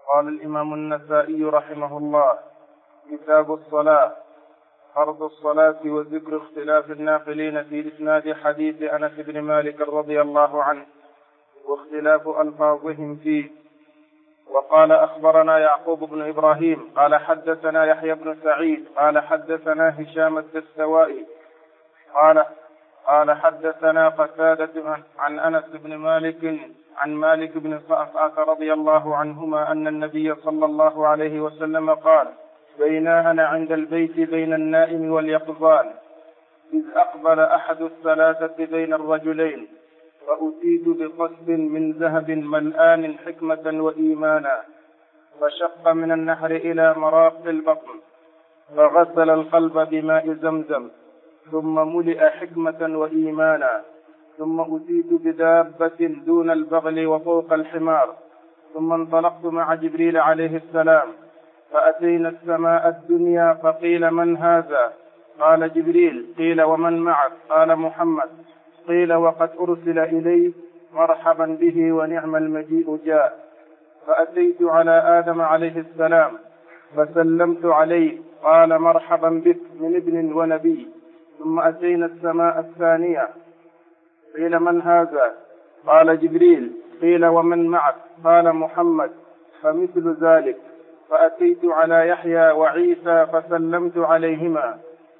قال الإمام النسائي رحمه الله: كتاب الصلاة. فرض الصلاة وذكر اختلاف الناقلين في إسناد حديث أنس بن مالك رضي الله عنه واختلاف ألفاظهم فيه. وقال: أخبرنا يعقوب بن إبراهيم قال حدثنا يحيى بن سعيد قال حدثنا هشام الدستوائي قال حدثنا قتادة عن أنس بن مالك عن مالك بن صعصعة رضي الله عنهما أن النبي صلى الله عليه وسلم قال: بينا أنا عند البيت بين النائم واليقظان إذ أقبل أحد الثلاثة بين الرجلين فأتيت بقصب من ذهب ملآن حكمة وإيمانا، فشق من النحر إلى مراق البطن فغسل القلب بماء زمزم ثم ملئ حكمة وإيمانا، ثم أتيت بدابة دون البغل وفوق الحمار، ثم انطلقت مع جبريل عليه السلام فأتينا السماء الدنيا فقيل: من هذا؟ قال: جبريل. قيل: ومن معك؟ قال: محمد. قيل: وقد أرسل إليه؟ مرحبا به ونعم المجيء جاء. فأتيت على آدم عليه السلام فسلمت عليه قال: مرحبا بك من ابن ونبي. ثم أتينا السماء الثانية قيل: من هذا؟ قال: جبريل. قيل: ومن معك؟ قال: محمد. فمثل ذلك. فأتيت على يحيى وعيسى فسلمت عليهما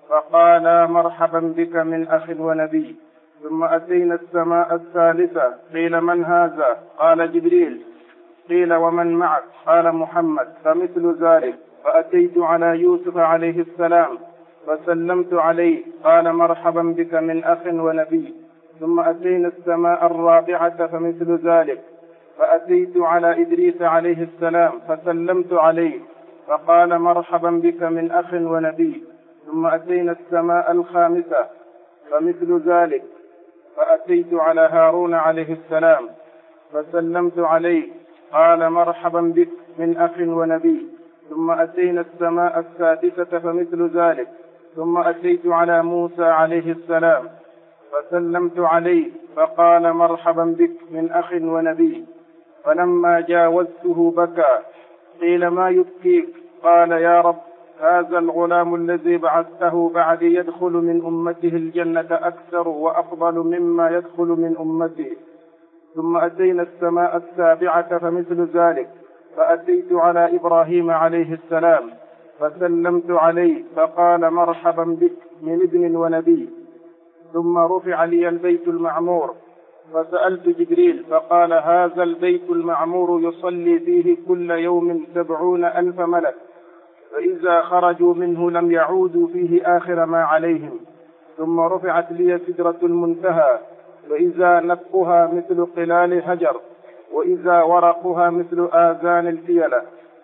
فقال: مرحبا بك من أخ ونبي. ثم أتينا السماء الثالثة قيل: من هذا؟ قال: جبريل. قيل: ومن معك؟ قال: محمد. فمثل ذلك. فأتيت على يوسف عليه السلام فسلمت عليه قال: مرحبا بك من أخ ونبي. ثم أتينا السماء الرابعة فمثل ذلك. فأتيت على إدريس عليه السلام فسلمت عليه فقال: مرحبا بك من أخ ونبي. ثم أتينا السماء الخامسة فمثل ذلك. فأتيت على هارون عليه السلام فسلمت عليه قال: مرحبا بك من أخ ونبي. ثم أتينا السماء السادسة فمثل ذلك. ثم أتيت على موسى عليه السلام فسلمت عليه فقال: مرحبا بك من أخ ونبي. فلما جاوزته بكى. قيل: ما يبكيك؟ قال: يا رب، هذا الغلام الذي بعثته بعد يدخل من أمته الجنة أكثر وأفضل مما يدخل من أمته. ثم أتينا السماء السابعة فمثل ذلك. فأتيت على إبراهيم عليه السلام فسلمت عليه فقال: مرحبا بك من ابن ونبي. ثم رفع لي البيت المعمور فسألت جبريل فقال: هذا البيت المعمور يصلي فيه كل يوم 70,000 ملك، فإذا خرجوا منه لم يعودوا فيه آخر ما عليهم. ثم رفعت لي سدرة المنتهى فإذا نفقها مثل قلال هجر، وإذا ورقها مثل آذان الفيلة،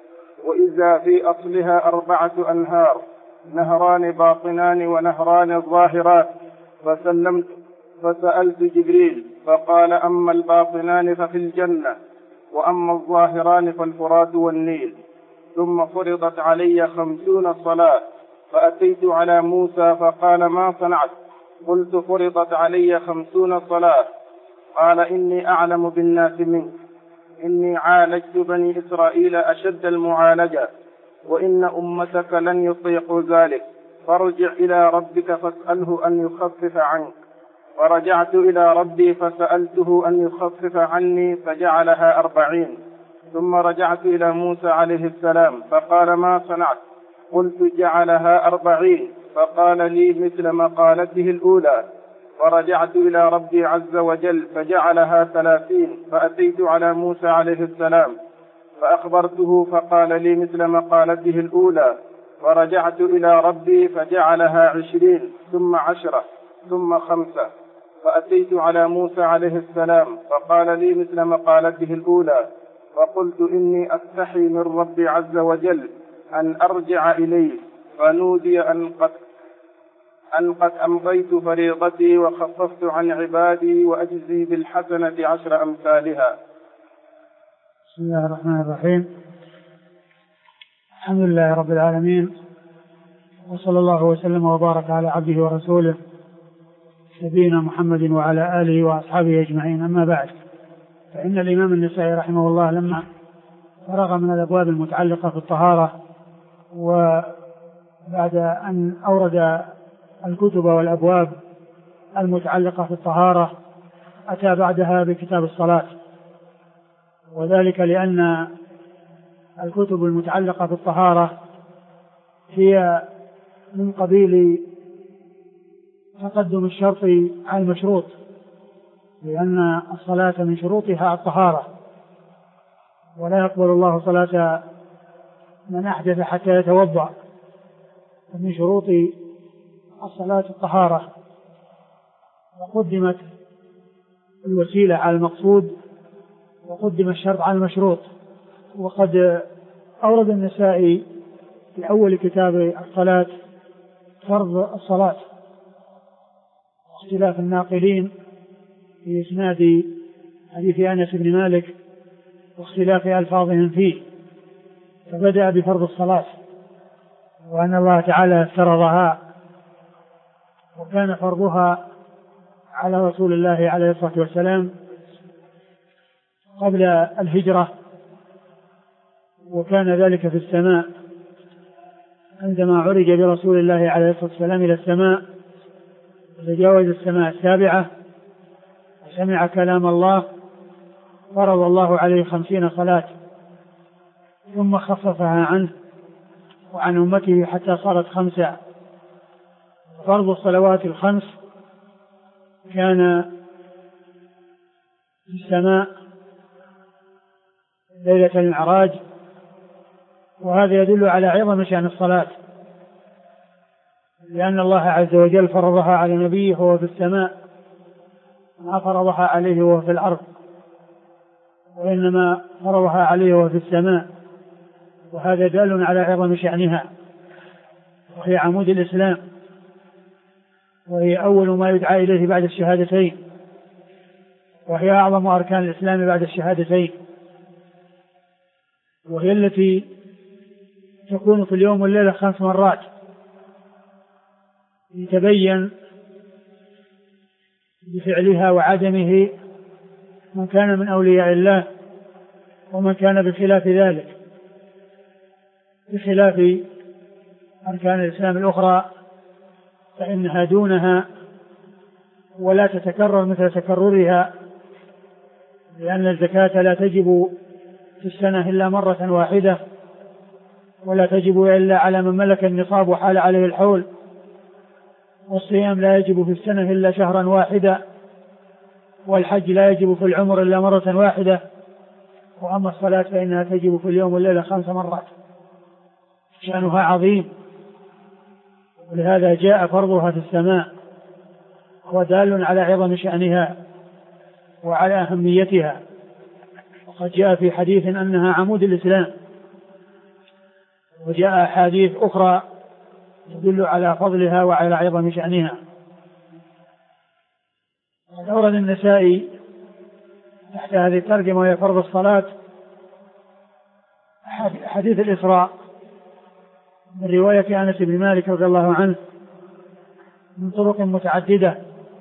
وإذا في أصلها 4 أنهار، نهران باطنان ونهران ظاهرات. فسألت جبريل فقال: أما الباطنان ففي الجنة، وأما الظاهران فالفرات والنيل. ثم فرضت علي 50 صلاة. فأتيت على موسى فقال: ما صنعت؟ قلت: فرضت علي 50 صلاة. قال: إني أعلم بالناس منك، إني عالجت بني إسرائيل أشد المعالجة، وإن أمتك لن يطيقوا ذلك، فارجع إلى ربك فاسأله أن يخفف عنك. فرجعت إلى ربي فسألته أن يخفف عني فجعلها 40. ثم رجعت إلى موسى عليه السلام فقال: ما صنعت؟ قلت: جعلها 40. فقال لي مثل مقالته الأولى. فرجعت إلى ربي عز وجل فجعلها 30. فأتيت على موسى عليه السلام فأخبرته فقال لي مثل مقالته الأولى. فرجعت إلى ربي فجعلها 20 ثم 10 ثم 5. فأتيت على موسى عليه السلام فقال لي مثل مقالته الأولى. فقلت: إني أستحي من ربي عز وجل أن أرجع إليه. فنودي أن قد أمضيت فريضتي وخففت عن عبادي وأجزي بالحسنة 10 أمثالها. بسم الله الرحمن الرحيم. الحمد لله رب العالمين، وصلى الله وسلم وبارك على عبده ورسوله نبينا محمد وعلى آله وأصحابه أجمعين. أما بعد، فإن الإمام النسائي رحمه الله لما فرغ من الأبواب المتعلقة في الطهارة، وبعد أن أورد الكتب والأبواب المتعلقة في الطهارة أتى بعدها بكتاب الصلاة، وذلك لأن الكتب المتعلقة بالطهارة هي من قبيل تقدم الشرط على المشروط، لأن الصلاة من شروطها الطهارة، ولا يقبل الله صلاة من أحدث حتى يتوضأ، ومن شروط الصلاة الطهارة، وقدمت الوسيلة على المقصود وقدم الشرط على المشروط. وقد أورد النسائي في أول كتاب الصلاة فرض الصلاة واختلاف الناقلين في إسناد حديث أنس بن مالك واختلاف ألفاظهم فيه، فبدأ بفرض الصلاة وأن الله تعالى افترضها، وكان فرضها على رسول الله عليه الصلاة والسلام قبل الهجرة، وكان ذلك في السماء عندما عرج برسول الله عليه الصلاة والسلام إلى السماء، تجاوز السماء السابعة وسمع كلام الله، فرض الله عليه 50 صلاة، ثم خففها عنه وعن أمته حتى صارت 5. فرض الصلوات ال5 كان في السماء ليلة المعراج، وهذا يدل على عظم شأن الصلاة، لأن الله عز وجل فرضها على نبيه وهو في السماء، ما فرضها عليه وهو في الأرض، وإنما فرضها عليه وهو في السماء، وهذا دال على عظم شأنها، وهي عمود الإسلام، وهي أول ما يدعى إليه بعد الشهادتين، وهي أعظم أركان الإسلام بعد الشهادتين، وهي التي تكون في اليوم والليلة 5 مرات، يتبين بفعلها وعدمه من كان من أولياء الله ومن كان بخلاف ذلك، بخلاف أركان الإسلام الأخرى فإنها دونها ولا تتكرر مثل تكررها، لأن الزكاة لا تجب في السنة إلا مرة واحدة، ولا تجب إلا على من ملك النصاب وحال عليه الحول، والصيام لا يجب في السنة إلا شهرا واحدا، والحج لا يجب في العمر إلا مرة واحدة، وأما الصلاة فإنها تجب في اليوم والليلة 5 مرات، شأنها عظيم، ولهذا جاء فرضها في السماء، ودال على عظم شأنها وعلى أهميتها، وقد جاء في حديث أنها عمود الإسلام، وجاء أحاديث أخرى تدل على فضلها وعلى عظم شأنها. قد أورد النسائي تحت هذه الترجمة وهي فرض الصلاة حديث الإسراء من رواية أنس بن مالك رضي الله عنه من طرق متعددة،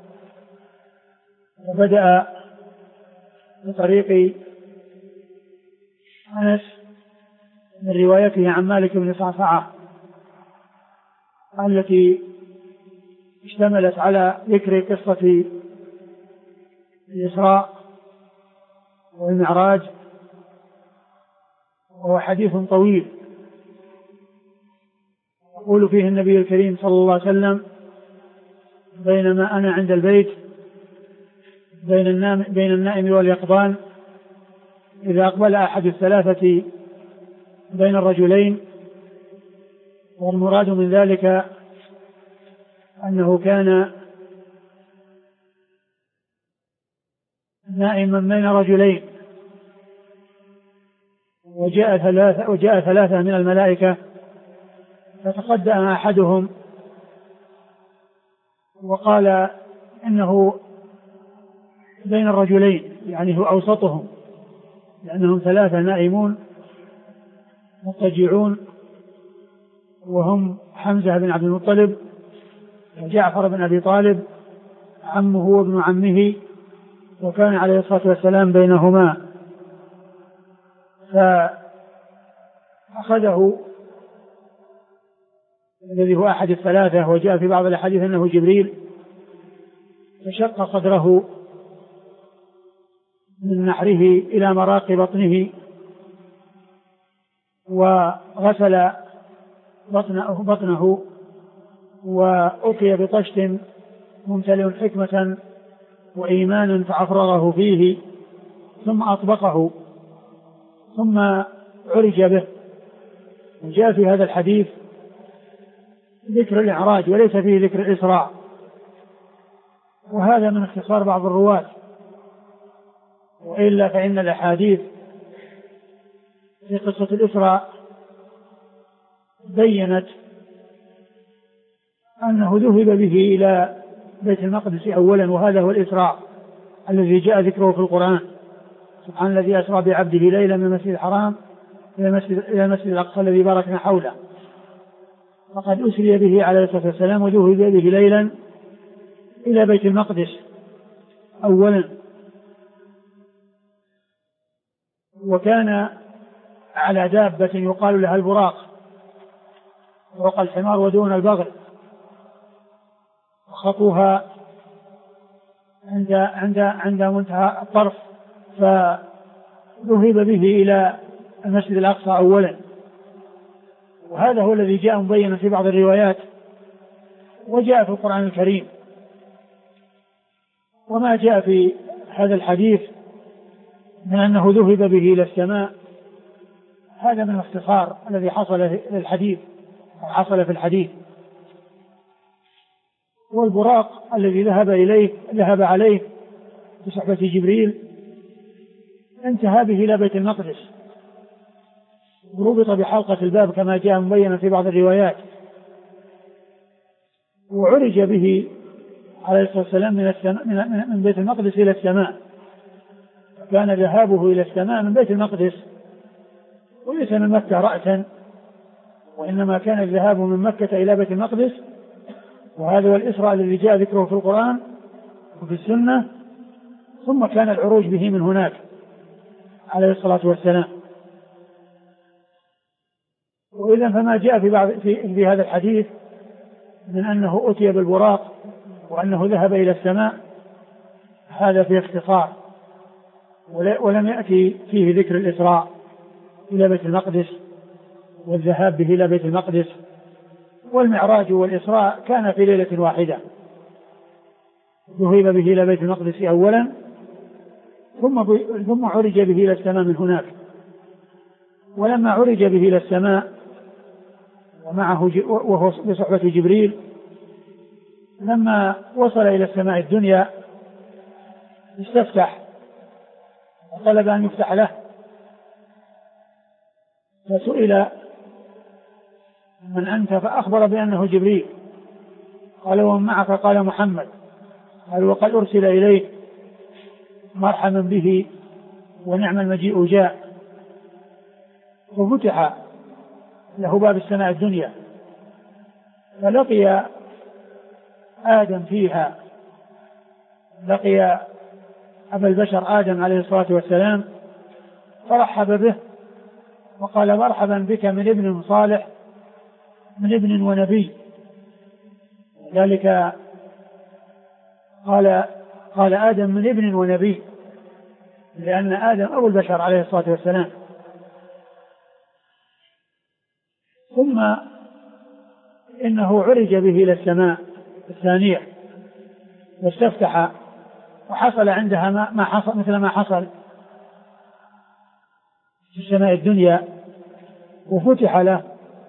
وبدأ بطريق أنس من روايته عن مالك بن صعصعة التي اشتملت على ذكر قصة الإسراء والمعراج، وهو حديث طويل يقول فيه النبي الكريم صلى الله عليه وسلم: بينما أنا عند البيت بين النائم واليقظان إذا أقبل أحد الثلاثة بين الرجلين، والمراد من ذلك أنه كان نائما بين رجلين، وجاء ثلاثة من الملائكة، فتقدم أحدهم وقال إنه بين الرجلين، يعني هو أوسطهم، لأنهم 3 نائمون مضطجعون، وهم حمزة بن عبد المطلب وجعفر بن أبي طالب عمه وابن عمه، وكان عليه الصلاة والسلام بينهما. أخذه الذي هو أحد الثلاثة، وجاء في بعض الأحاديث أنه جبريل، فشق صدره من نحره إلى مراق بطنه، وغسل بطنه وأتي بطشت ممتلئ حكمة وإيمانا فأفرغه فيه، ثم أطبقه، ثم عرج به. وجاء في هذا الحديث ذكر الإعراج وليس فيه ذكر الإسراء، وهذا من اختصار بعض الرواة، وإلا فإن الأحاديث في قصة الإسراء بيّنت أنه ذهب به إلى بيت المقدس أولا، وهذا هو الإسراء الذي جاء ذكره في القرآن: سبحان الذي أسرى بعبده ليلا من المسجد الحرام إلى المسجد الأقصى الذي باركنا حوله. فقد أسري به عليه الصلاة والسلام وذهب به ليلا إلى بيت المقدس أولا، وكان على دابة يقال لها البراق، فوق الحمار ودون البغل، وخطوها عند منتهى الطرف، فذهب به إلى المسجد الأقصى أولا. وهذا هو الذي جاء مبينا في بعض الروايات وجاء في القرآن الكريم. وما جاء في هذا الحديث من أنه ذهب به إلى السماء هذا من الاختصار الذي حصل في الحديث. والبراق الذي ذهب عليه بصحبة جبريل انتهى به إلى بيت المقدس، وربط بحلقة الباب كما جاء مبينا في بعض الروايات، وعرج به عليه الصلاة والسلام من بيت المقدس إلى السماء. كان ذهابه إلى السماء من بيت المقدس وليس من مكة رأسا، وإنما كان الذهاب من مكة إلى بيت المقدس، وهذا هو الإسراء الذي جاء ذكره في القرآن وفي السنة، ثم كان العروج به من هناك عليه الصلاة والسلام. وإذا فما جاء في هذا الحديث من أنه أتي بالبراق وأنه ذهب إلى السماء هذا في اختصار، ولم يأتي فيه ذكر الإسراء إلى بيت المقدس والذهاب به إلى بيت المقدس. والمعراج والإسراء كان في ليلة واحدة، ذهب به إلى بيت المقدس أولا ثم عرج به إلى السماء من هناك. ولما عرج به إلى السماء وهو بصحبة جبريل، لما وصل إلى السماء الدنيا استفتح وطلب أن يفتح له، فسئل: من أنت؟ فأخبر بأنه جبريل. قال: ومن معك؟ قال: محمد. قال: وقد أرسل إليه، مرحبا به ونعم المجيء جاء. ففتح له باب السماء الدنيا، فلقي آدم فيها، لقي أبا البشر آدم عليه الصلاة والسلام، فرحب به وقال: مرحبا بك من ابن صالح، من ابن ونبي. ذلك قال آدم من ابن ونبي، لأن آدم أبو البشر عليه الصلاة والسلام. ثم إنه عرج به إلى السماء الثانية واستفتح، وحصل عندها ما حصل مثل ما حصل في السماء الدنيا، وفتح له،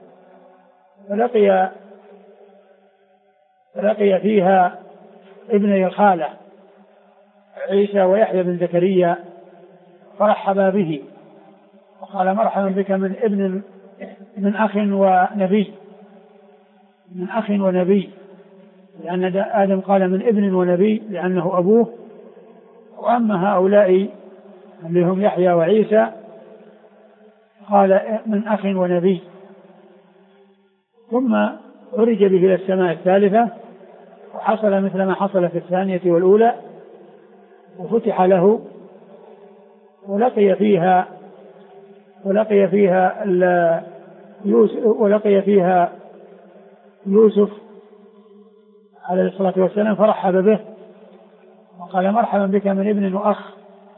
فلقي فيها ابني الخالة عيسى ويحيى بن زكريا، فرحبا به وقال: مرحبا بك من أخ ونبي، لأن آدم قال من ابن ونبي لأنه أبوه، وأما هؤلاء اللي هم يحيى وعيسى قال من أخ ونبي. ثم عرج به إلى السماء الثالثة، وحصل مثل ما حصل في الثانية والأولى، وفتح له ولقي فيها يوسف عليه الصلاة والسلام فرحب به وقال مرحبا بك من ابن وأخ.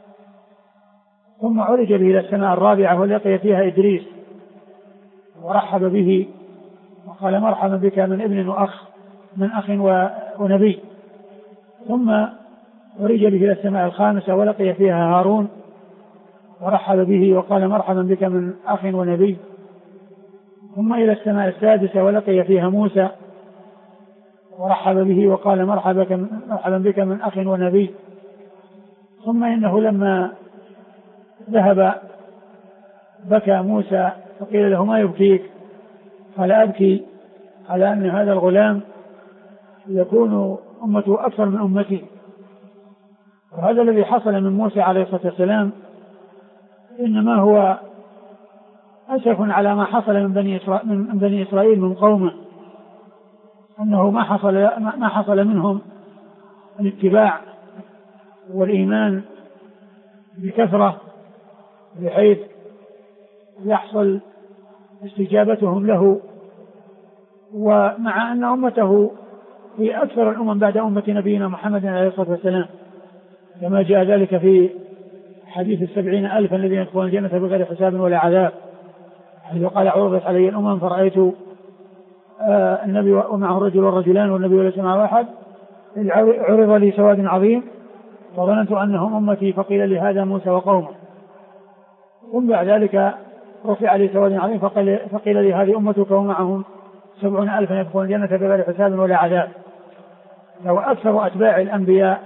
ثم عرج به إلى السماء الرابعة ولقي فيها إدريس ورحب به وقال مرحبا بك من ابن وأخ من أخ ونبي. ثم عرج به إلى السماء الخامسة ولقي فيها هارون ورحب به وقال مرحبا بك من أخ ونبي. ثم إلى السماء السادسة ولقي فيها موسى ورحب به وقال مرحبا بك من أخ ونبي. ثم إنه لما ذهب بكى موسى فقيل له ما يبكيك؟ قال أبكي على أن هذا الغلام يكون أمته أكثر من أمتي. وهذا الذي حصل من موسى عليه الصلاة والسلام إنما هو أسف على ما حصل من بني إسرائيل من قومه، أنه ما حصل منهم الاتباع والإيمان بكثرة بحيث يحصل استجابتهم له، ومع أن أمته هي أكثر الأمم بعد أمة نبينا محمد عليه الصلاة والسلام، كما جاء ذلك في حديث 70,000 الذين يدخلون الجنة بغير حساب ولا عذاب، حيث قال عرضت علي الأمم فرأيت النبي ومعه الرجل والرجلان والنبي وليس معه أحد، عرض لي سواد عظيم وظننت أنهم أمتي فقيل لي هذا موسى وقومه. ثم بعد ذلك رفع لي سواد عظيم فقيل لي هذه أمتك ومعهم 70,000 يدخلون الجنة بغير حساب ولا عذاب. لو أكثر أتباع الأنبياء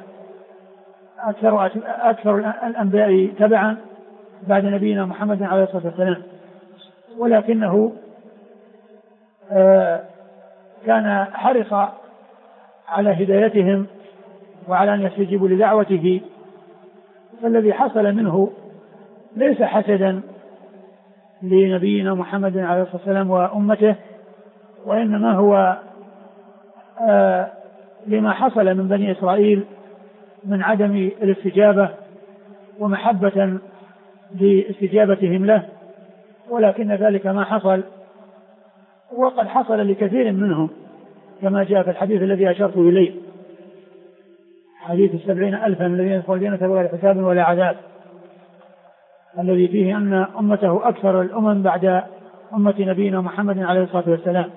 أكثر الأنبياء تبعا بعد نبينا محمد عليه الصلاة والسلام، ولكنه كان حرص على هدايتهم وعلى أن يستجيبوا لدعوته. فالذي حصل منه ليس حسدا لنبينا محمد عليه الصلاة والسلام وأمته، وإنما هو لما حصل من بني إسرائيل من عدم الاستجابة ومحبة لاستجابتهم له، ولكن ذلك ما حصل، وقد حصل لكثير منهم كما جاء في الحديث الذي أشرت إليه، حديث 70,000 الذين يدخلون الجنة بغير حساب ولا عذاب، الذي فيه أن أمته أكثر الأمم بعد أمة نبينا محمد عليه الصلاة والسلام.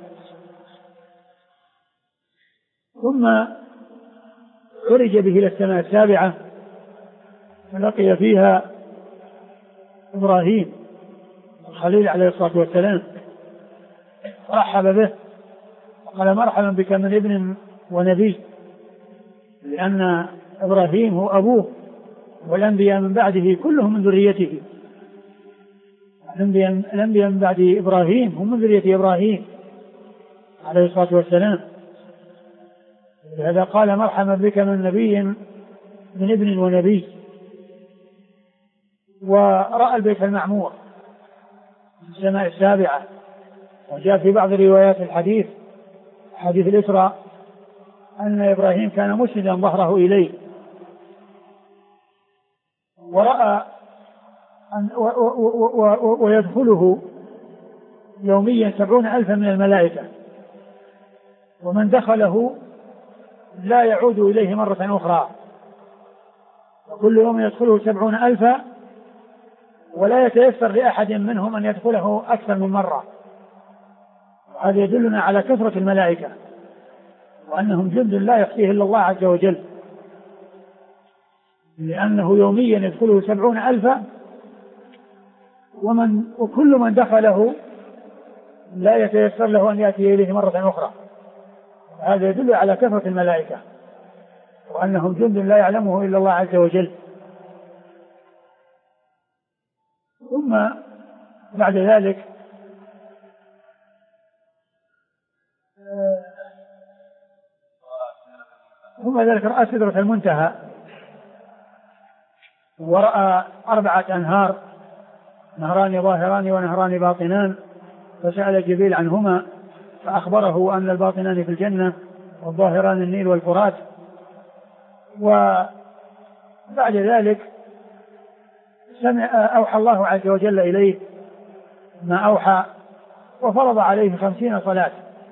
ثم عرج به إلى السماء السابعة فلقي فيها إبراهيم الخليل عليه الصلاة والسلام، رحب به وقال مرحبا بك من ابن ونبي، لأن إبراهيم هو أبوه والأنبياء من بعده كلهم من ذريته. الأنبياء من بعد إبراهيم هم من ذرية إبراهيم عليه الصلاة والسلام. لهذا قال مرحبا بك من نبي من ابن ونبي. ورأى البيت المعمور في السماء السابعة، وجاء في بعض روايات الحديث حديث الإسراء أن إبراهيم كان مسندا ظهره إليه، ورأى ويدخله يوميا 70,000 من الملائكة، ومن دخله لا يعود إليه مرة أخرى، وكل يوم يدخله 70,000 ولا يتيسر لأحد منهم أن يدخله أكثر من مرة. هذا يدلنا على كثرة الملائكة وأنهم جند لا يحصيه إلا الله عز وجل، لأنه يوميا يدخله 70,000 وكل من دخله لا يتيسر له أن يأتي إليه مرة أخرى. هذا يدل على كثرة الملائكة وأنهم جند لا يعلمه إلا الله عز وجل. ثم بعد ذلك رأى سدرة المنتهى، ورأى 4 أنهار، نهران ظاهران ونهران باطنان، فسأل جبريل عنهما فأخبره أن الباطنان في الجنة والظاهران النيل والفرات. وبعد ذلك أوحى الله عز وجل إليه ما أوحى وفرض عليه 50 صلاة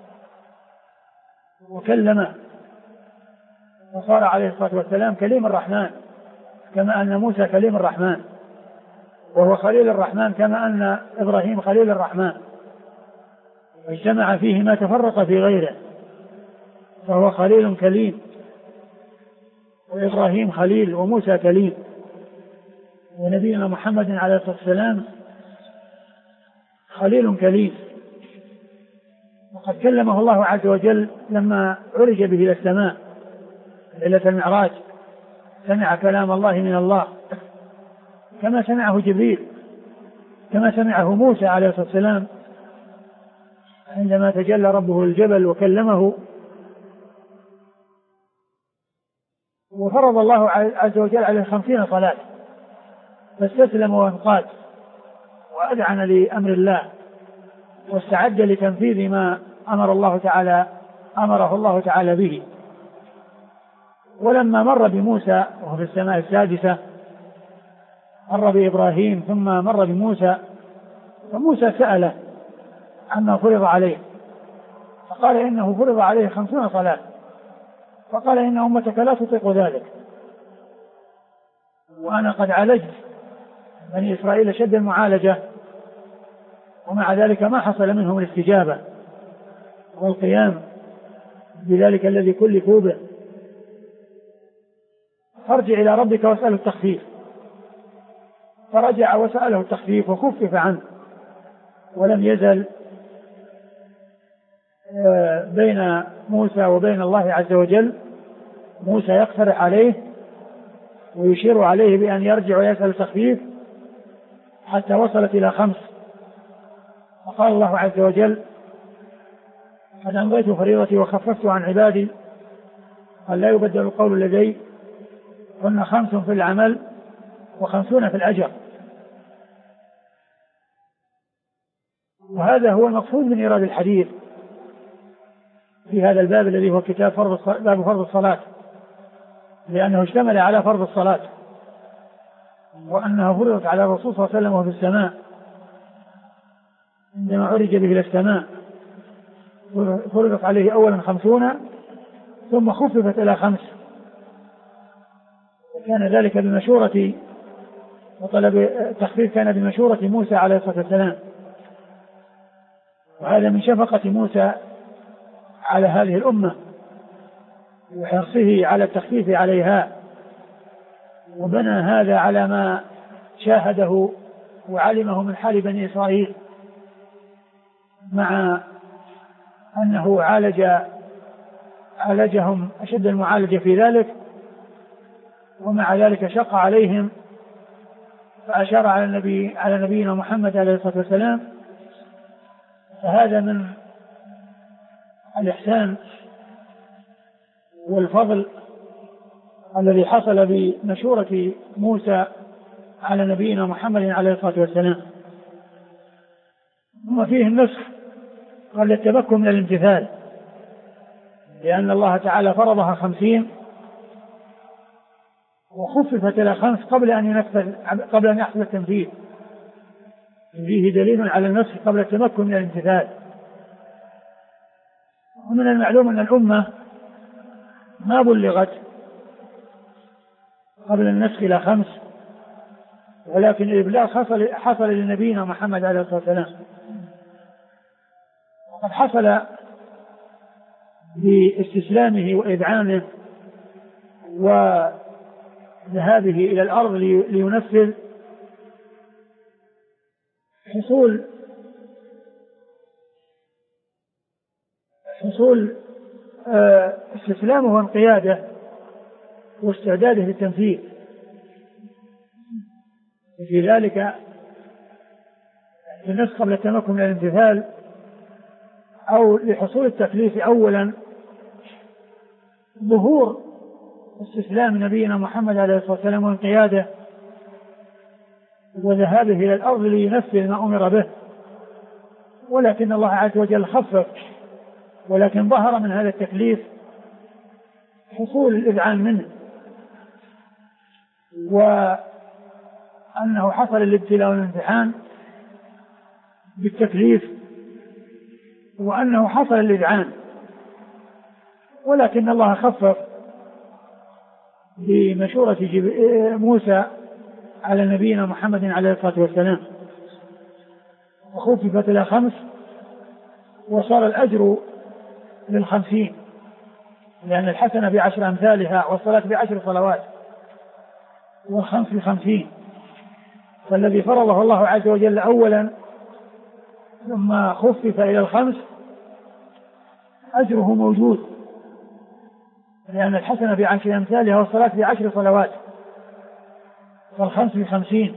وكلمه، وصار عليه الصلاة والسلام كليم الرحمن كما أن موسى كليم الرحمن، وهو خليل الرحمن كما أن إبراهيم خليل الرحمن، واجتمع فيه ما تفرق في غيره، فهو خليل كليم، وإبراهيم خليل وموسى كليم، ونبينا محمد عليه الصلاة والسلام خليل كليم. وقد كلمه الله عز وجل لما عرج به إلى السماء ليلة المعراج، سمع كلام الله من الله كما سمعه جبريل، كما سمعه موسى عليه الصلاة والسلام عندما تجلى ربه الجبل وكلمه. وفرض الله عز وجل عليه 50 صلاة، فاستسلم وانقاد وأذعن لأمر الله، واستعد لتنفيذ ما أمره الله تعالى به. ولما مر بموسى وهو في السماء السادسة، مر بإبراهيم ثم مر بموسى، فموسى سأله عما فرض عليه، فقال إنه فرض عليه 50 صلاة، فقال إن أمتك لا تطيق ذلك، وأنا قد عالجت بني إسرائيل شد المعالجة، ومع ذلك ما حصل منهم الاستجابة والقيام بذلك الذي كلفوا به، فارجع إلى ربك واسأله التخفيف. فرجع وسأله التخفيف وخفف عنه، ولم يزل بين موسى وبين الله عز وجل موسى يقترح عليه ويشير عليه بأن يرجع ويسأل التخفيف حتى وصلت إلى 5. فقال الله عز وجل: قد أمضيت فريضتي وخففت عن عبادي، قال: لا يبدل القول لدي، هن 5 في العمل و50 في الأجر. وهذا هو المقصود من إيراد الحديث في هذا الباب الذي هو كتاب باب فرض الصلاة، لأنه اشتمل على فرض الصلاة، وأنها فرضت على الرسول صلى الله عليه وسلم وهو في السماء عندما عرج به إلى السماء، فرضت عليه أولا 50 ثم خففت إلى 5، وكان ذلك بمشورة، وطلب التخفيف كان بمشورة موسى عليه الصلاة والسلام، وهذا من شفقة موسى على هذه الأمة وحرصه على التخفيف عليها، وبنى هذا على ما شاهده وعلمه من حال بني إسرائيل، مع أنه عالجهم أشد المعالجة في ذلك، ومع ذلك شق عليهم، فأشار على نبينا محمد عليه الصلاة والسلام. فهذا من الإحسان والفضل الذي حصل بمشورة موسى على نبينا محمد عليه الصلاة والسلام. ثم فيه النسخ قبل التمكن من الامتثال، لأن الله تعالى فرضها 50 وخففت إلى 5 قبل أن يحصل التنفيذ، فيه دليل على النسخ قبل التمكن من الامتثال. ومن المعلوم أن الأمة ما بلغت قبل النسخ إلى 5، ولكن الإبلاغ حصل لنبينا محمد عليه الصلاة والسلام، وقد حصل باستسلامه وإذعانه وذهابه إلى الأرض لينفذ حصول استسلامه وانقياده واستعداده للتنفيذ. في ذلك النسخ قبل التمكن من الامتثال أو لحصول التكليف أولا ظهور استسلام نبينا محمد عليه الصلاة والسلام وانقياده وذهابه إلى الأرض لينفذ ما أمر به، ولكن الله عز وجل خفف، ولكن ظهر من هذا التكليف حصول الإذعان منه، وأنه حصل الابتلاء والامتحان بالتكليف وأنه حصل الإذعان، ولكن الله خفف بمشورة موسى على نبينا محمد عليه الصلاة والسلام، وخففت إلى 5، وصار الأجر لل50، لأن الحسنة ب10 أمثالها، والصلاة ب10 صلوات، والخمس ب50. فالذي فرضه الله عز وجل أولا ثم خفف إلى 5 أجره موجود، لأن الحسنة ب10 أمثالها، والصلاة ب10 صلوات، والخمس ب50.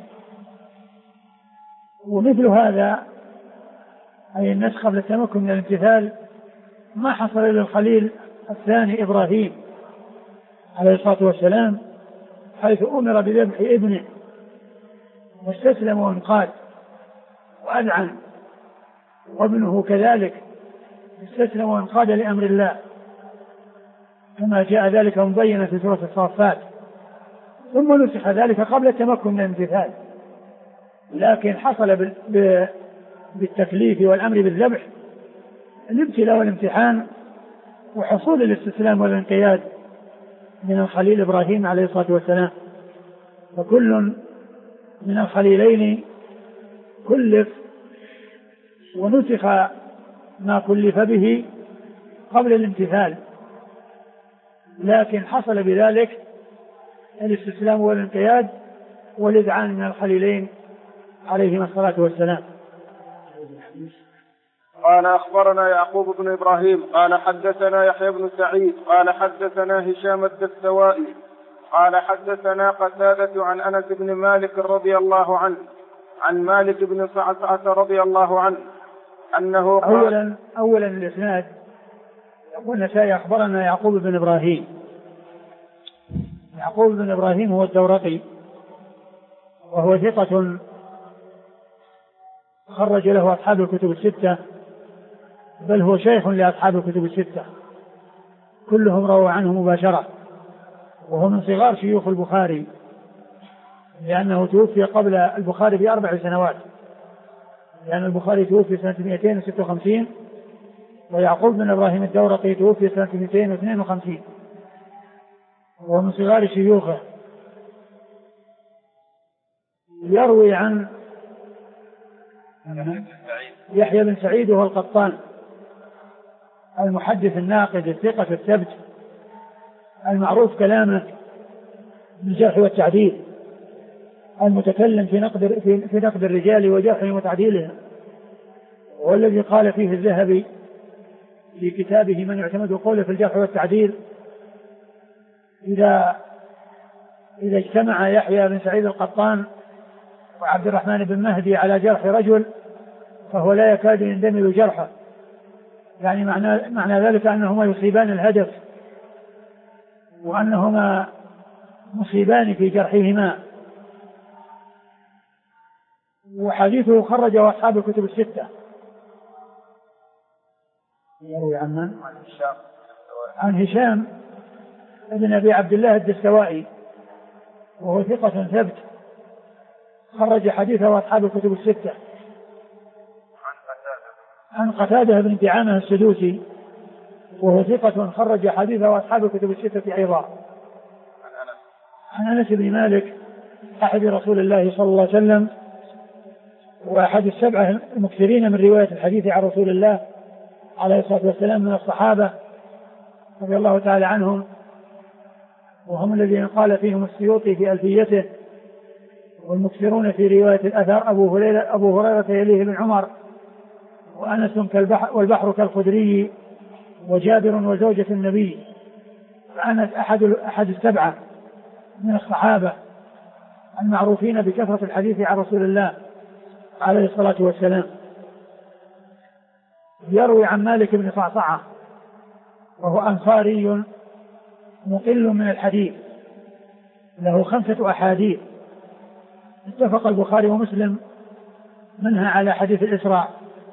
ومثل هذا أي النسخ قبل التمكن من الامتثال ما حصل للخليل الثاني إبراهيم عليه الصلاة والسلام، حيث أمر بذبح ابنه واستسلم وانقاد وأذعن، وابنه كذلك استسلم وانقاد لأمر الله، كما جاء ذلك مبينا في سورة الصافات. ثم نسخ ذلك قبل التمكن من الامتثال، لكن حصل بالتكليف والأمر بالذبح الابتلاء والامتحان وحصول الاستسلام والانقياد من الخليل إبراهيم عليه الصلاة والسلام. فكل من الخليلين كلف ونسخ ما كلف به قبل الامتثال، لكن حصل بذلك الاستسلام والانقياد والإذعان من الخليلين عليهما الصلاة والسلام. قال أخبرنا يعقوب بن إبراهيم قال حدثنا يحيى بن سعيد قال حدثنا هشام الدستوائي قال حدثنا قتادة عن أنس بن مالك رضي الله عنه عن مالك بن صعصعة رضي الله عنه أنه قال أولا الإسناد والنسائي أخبرنا يعقوب بن إبراهيم. يعقوب بن إبراهيم هو الدورقي، وهو ثقة خرج له أصحاب الكتب الستة، بل هو شيخ لأصحاب الكتب الستة، كلهم رووا عنه مباشرة، وهو من صغار شيوخ البخاري، لأنه توفي قبل البخاري ب4 سنوات، لأن البخاري توفي سنة 256، ويعقوب بن إبراهيم الدورقي توفي سنة 252، وهو من صغار شيوخه. يروي عن يحيى بن سعيد وهو القطان، المحدث الناقد الثقة الثبت المعروف كلامه بالجرح والتعديل، المتكلم في نقد الرجال وجرحهم وتعديلهم، والذي قال فيه الذهبي في كتابه من يعتمد قوله في الجرح والتعديل: إذا اجتمع يحيى بن سعيد القطان وعبد الرحمن بن مهدي على جرح رجل فهو لا يكاد يندمج جرحه، يعني معنى ذلك أنهما يصيبان الهدف، وأنهما مصيبان في جرحهما. وحديثه خرجه أصحاب الكتب الستة. يروي عن هشام ابن أبي عبد الله الدستوائي، وهو ثقة ثبت خرج حديثه أصحاب الكتب الستة. عن قتادة بن دعامة السدوسي، وهو ثقة خرج حديثه أصحاب الكتب الستة أيضا. عن أنس بن مالك صاحب رسول الله صلى الله عليه وسلم، وأحد السبعة المكثرين من رواية الحديث عن رسول الله عليه الصلاة والسلام من الصحابة رضي الله تعالى عنهم، وهم الذين قال فيهم السيوطي في ألفيته: والمكثرون في رواية الأثر أبو هريرة يليه بن عمر، وأنس والبحر كالخدري، وجابر وزوجة النبي. فأنس أحد السبعة من الصحابة المعروفين بكثرة الحديث عن رسول الله عليه الصلاة والسلام. يروي عن مالك بن صعصعة، وهو أنصاري مقل من الحديث، له 5 أحاديث، اتفق البخاري ومسلم منها على حديث الإسراء،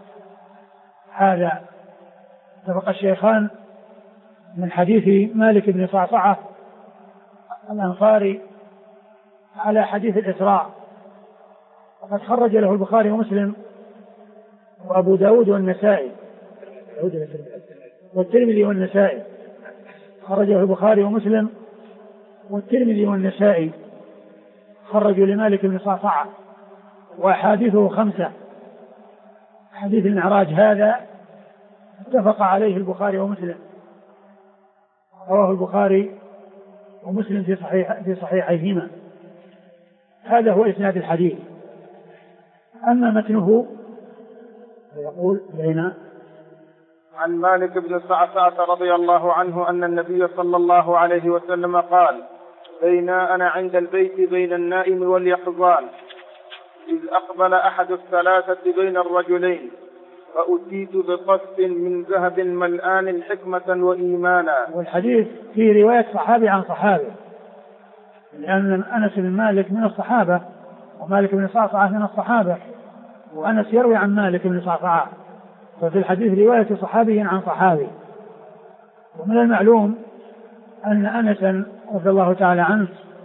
هذا اتفق الشيخان من حديث مالك بن صعصعة الأنصاري على حديث الإسراء، وقد خرج له البخاري ومسلم وأبو داود والنسائي. والترمذي والنسائي، خرجه البخاري ومسلم والترمذي والنسائي خرجوا لمالك بن صعصعة، وأحاديثه 5. حديث المعراج هذا اتفق عليه البخاري ومسلم، رواه البخاري ومسلم في صحيحيهما. هذا هو إسناد الحديث. أما متنه يقول بين عن مالك بن صعصعة رضي الله عنه أن النبي صلى الله عليه وسلم قال: بين أنا عند البيت بين النائم واليقظان إذ أقبل أحد الثلاثة بين الرجلين فأتيت بقسط من ذهب ملآن حكمة وإيمانا. والحديث في رواية صحابي عن صحابي، لأن أنس بن مالك من الصحابة ومالك بن صعصعة من الصحابة، وأنس يروي عن مالك بن صعصعة، ففي الحديث رواية صحابي عن صحابي. ومن المعلوم أن أنس رضي الله تعالى عنه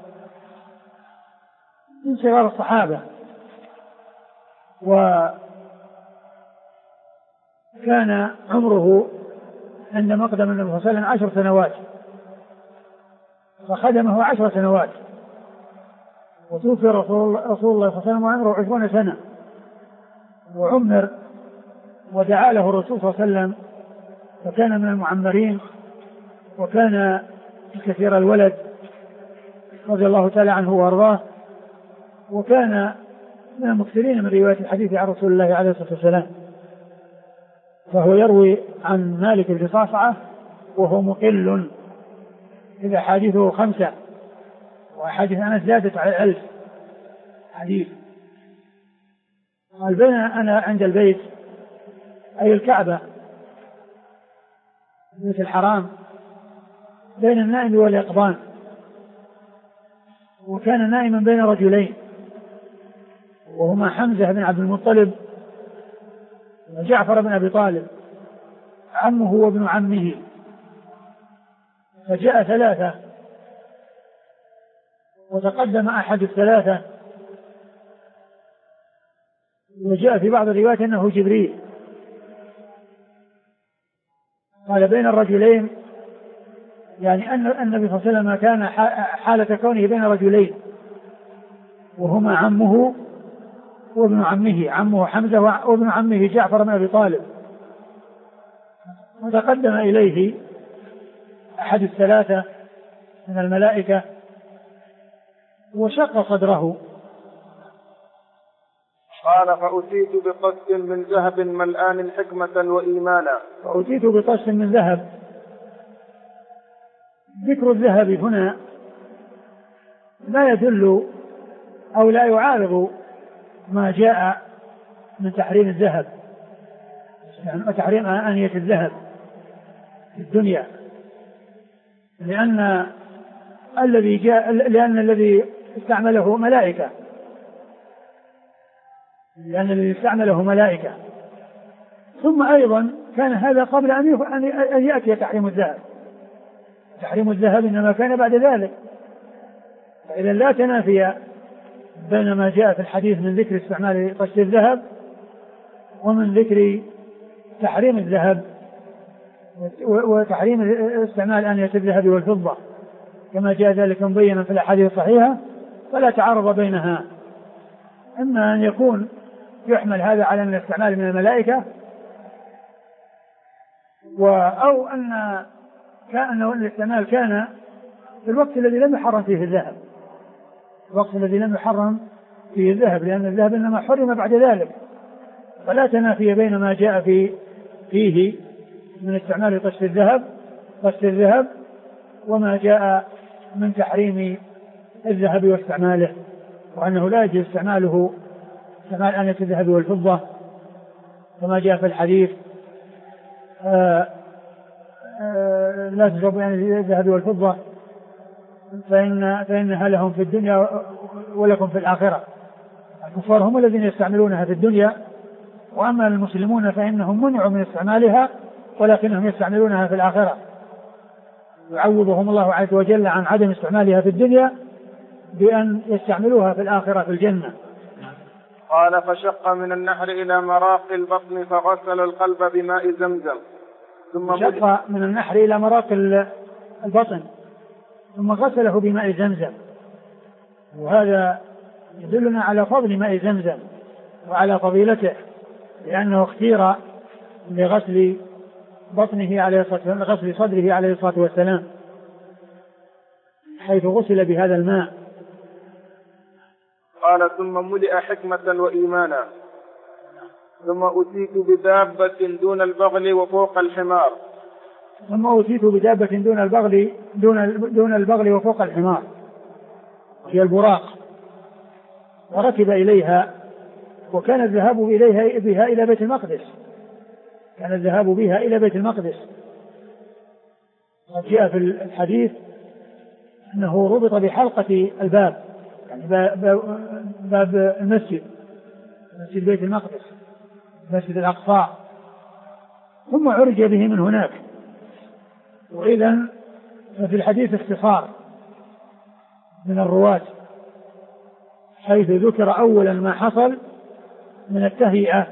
من صغار الصحابة، وكان عمره عند مقدم النبي صلى الله عليه وسلم 10 سنوات، فخدمه 10 سنوات، وتوفي رسول الله صلى الله عليه وسلم وعمره 20 سنة، وعمر ودعا له الرسول صلى الله عليه وسلم، فكان من المعمرين، وكان كثير الولد رضي الله تعالى عنه وارضاه، وكان من المكثرين من رواية الحديث عن رسول الله عليه الصلاة والسلام. فهو يروي عن مالك بن صعصعة وهو مقل، إذا حديثه 5، وحديث أنس زادت على 1000 حديث. قال: بين أنا عند البيت، أي الكعبة، بيت الحرام، بين النائم واليقظان، وكان نائما بين رجلين، وهما حمزة بن عبد المطلب وجعفر بن أبي طالب، عمه وابن عمه. فجاء 3 وتقدم أحد الثلاثة، وجاء في بعض الروايات أنه جبريل. قال: بين الرجلين، يعني أن النبي صلى الله عليه وسلم كان حالة كونه بين رجلين، وهما عمه وابن عمه، عمه حمزة وابن عمه جعفر بن أبي طالب. وتقدم إليه أحد الثلاثة من الملائكة وشق صدره. قال: فأتيت بقسط من ذهب ملآن حكمة وإيمانا. فأتيت بقسط من ذهب. ذكر الذهب هنا لا يدل أو لا يعارض ما جاء من تحريم الذهب، يعني تحريم آنية الذهب في الدنيا، لأن الذي استعمله ملائكة، ثم أيضا كان هذا قبل أن يأتي تحريم الذهب. تحريم الذهب إنما كان بعد ذلك. فإذا لا تنافي بين ما جاء في الحديث من ذكر استعمال قشر الذهب ومن ذكر تحريم الذهب وتحريم استعمال آنية الذهب والفضة كما جاء ذلك مبينا في الأحاديث الصحيحة، فلا تعارض بينها. إما أن يكون يحمل هذا على أن الاستعمال من الملائكة، أو أن الاستعمال كان في الوقت الذي لم يحرم فيه الذهب، لأن الذهب إنما حرم بعد ذلك. فلا تنافي بين ما جاء فيه من استعمال قشر الذهب وما جاء من تحريم الذهب واستعماله، وأنه لا يجوز استعمال آنية الذهب والفضة كما جاء في الحديث: لا تشربوا آنية الذهب والفضة فإنها لهم في الدنيا ولكم في الآخرة. الكفار هم الذين يستعملونها في الدنيا، وأما المسلمون فإنهم منعوا من استعمالها ولكنهم يستعملونها في الآخرة، يعوضهم الله عز وجل عن عدم استعمالها في الدنيا بأن يستعملوها في الآخرة في الجنة. قال: فشق من النحر إلى مراق البطن فغسل القلب بماء زمزم شق من النحر إلى مراق البطن ثم غسله بماء زمزم. وهذا يدلنا على فضل ماء زمزم وعلى فضيلته، لأنه اختير لغسل بطنه عليه الصلاة والسلام، غسل صدره عليه الصلاة والسلام، حيث غسل بهذا الماء. قال ثم ملئ حكمة وإيمانا ثم أتيت بدابة دون البغل وفوق الحمار. ثم أتيت بدابة دون البغل وفوق الحمار، هي البراق، وركب إليها، وكان الذهاب بها إلى بيت المقدس، كان الذهاب بها إلى بيت المقدس. وجاء في الحديث أنه ربط بحلقة الباب، يعني باب المسجد، مسجد بيت المقدس، مسجد الأقصى، ثم عرج به من هناك. وإذا ففي الحديث اختصار من الرواة، حيث ذكر أولا ما حصل من التهيئة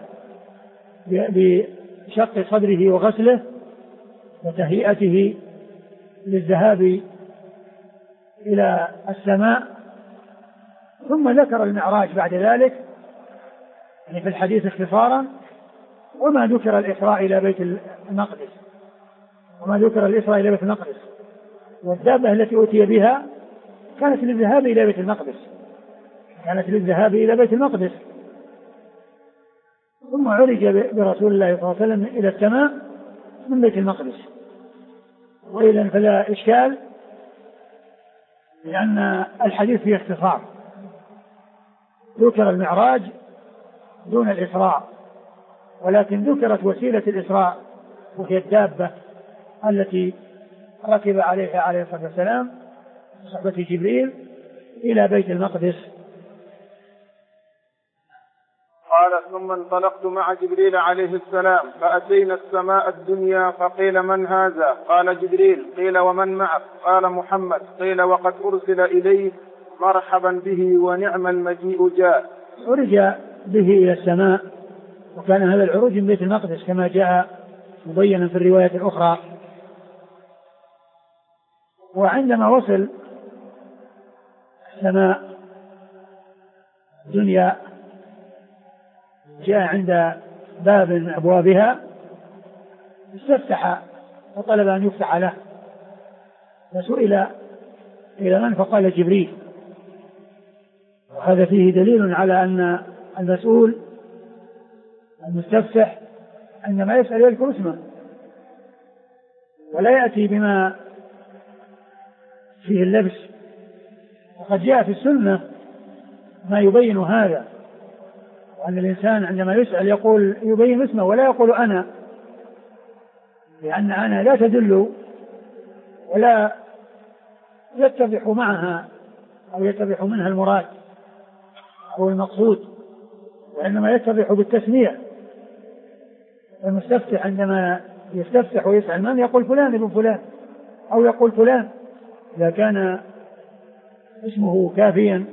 بشق صدره وغسله وتهيئته للذهاب إلى السماء، ثم ذكر المعراج بعد ذلك، يعني في الحديث اختصارا، وما ذكر الإسراء إلى بيت المقدس، والدابة التي أتي بها كانت للذهاب إلى بيت المقدس، ثم عرج برسول الله صلى الله عليه وسلم إلى السماء من بيت المقدس. وإذا فلا إشكال، لأن الحديث فيه اختصار، ذكر المعراج دون الإسراء، ولكن ذكرت وسيلة الإسراء وهي الدابة التي ركب عليها عليه الصلاة والسلام صحبة جبريل إلى بيت المقدس. قال ثم انطلقت مع جبريل عليه السلام فأتينا السماء الدنيا فقيل من هذا؟ قال جبريل. قيل ومن معك؟ قال محمد. قيل وقد أرسل إليه مرحبا به ونعم المجيء جاء. عرج به إلى السماء، وكان هذا العروج من بيت المقدس كما جاء مبينا في الرواية الأخرى. وعندما وصل السماء الدنيا جاء عند باب من أبوابها، استفتح وطلب أن يفتح له، فسئل إلى من؟ فقال جبريل. وهذا فيه دليل على أن المسؤول المستفتح عندما يسأل يذكر اسمه، ولا يأتي بما فيه اللبس. وقد جاء في السنة ما يبين هذا، وأن الإنسان عندما يسأل يقول يبين اسمه ولا يقول أنا، لأن أنا لا تدل ولا يتضح معها أو يتضح منها المراد أو المقصود، وإنما يتضح بالتسمية. المستفتح عندما يستفتح ويسأل من يقول فلان ابن فلان، أو يقول فلان إذا كان اسمه كافيا.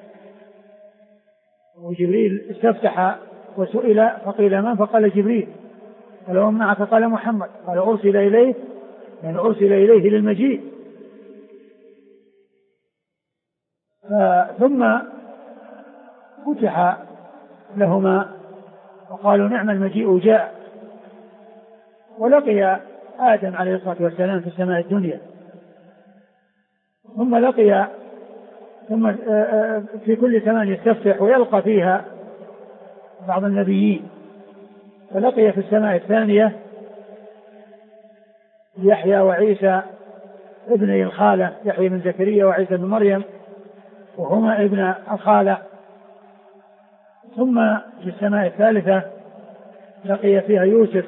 وجبريل استفتح وسئل فقيل من؟ فقال جبريل. قال ومن معك؟ قال محمد. قال أرسل إليه، يعني أرسل إليه للمجيء. ثم فتح لهما وقالوا نعم المجيء جاء. ولقي آدم عليه الصلاة والسلام في السماء الدنيا، ثم في كل سماء يستفتح ويلقى فيها بعض النبيين. فلقي في السماء الثانية يحيى وعيسى ابني الخالة، يحيى بن زكريا وعيسى بن مريم، وهما ابن الخالة. ثم في السماء الثالثة لقي فيها يوسف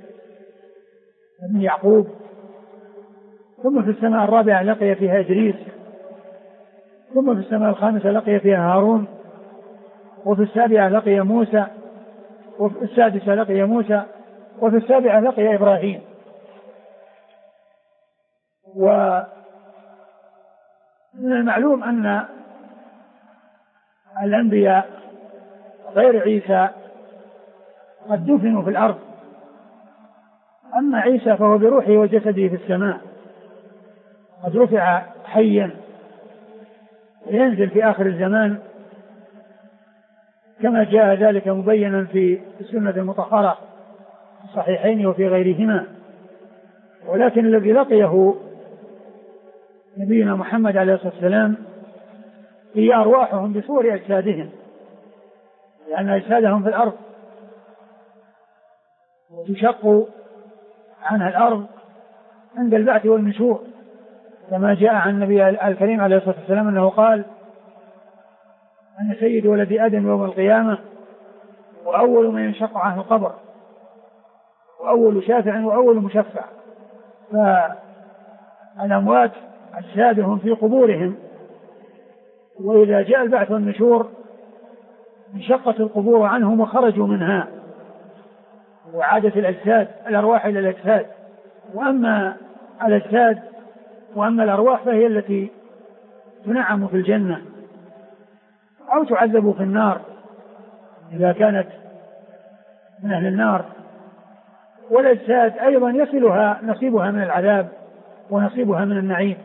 بن يعقوب. ثم في السماء الرابعة لقي فيها إدريس. ثم في السماء الخامسة لقي فيها هارون. وفي السابعة لقي موسى. وفي السادسة لقي موسى. وفي السابعة لقي إبراهيم. ومن المعلوم أن الأنبياء غير عيسى قد دفنوا في الأرض أما عيسى فهو بروحه وجسده في السماء، قد رفع حيا وينزل في آخر الزمان كما جاء ذلك مبينا في السنة المطهرة في الصحيحين وفي غيرهما. ولكن الذي لقيه نبينا محمد عليه الصلاة والسلام هي أرواحهم بصور أجسادهم، لأن أجسادهم في الأرض وتشق عنها الأرض عند البعث والنشور، كما جاء عن النبي الكريم عليه الصلاة والسلام أنه قال: أنا سيد ولد آدم يوم القيامة، وأول من ينشق عنه القبر، وأول شافع وأول مشفع. فالأموات أجسادهم في قبورهم، وإذا جاء البعث والنشور انشقت القبور عنهم وخرجوا منها، وعادت الأجساد الأرواح إلى الأجساد. وأما الأجساد وأما الأرواح فهي التي تنعم في الجنة أو تعذب في النار إذا كانت من أهل النار. والأجساد أيضا يصلها نصيبها من العذاب ونصيبها من النعيم،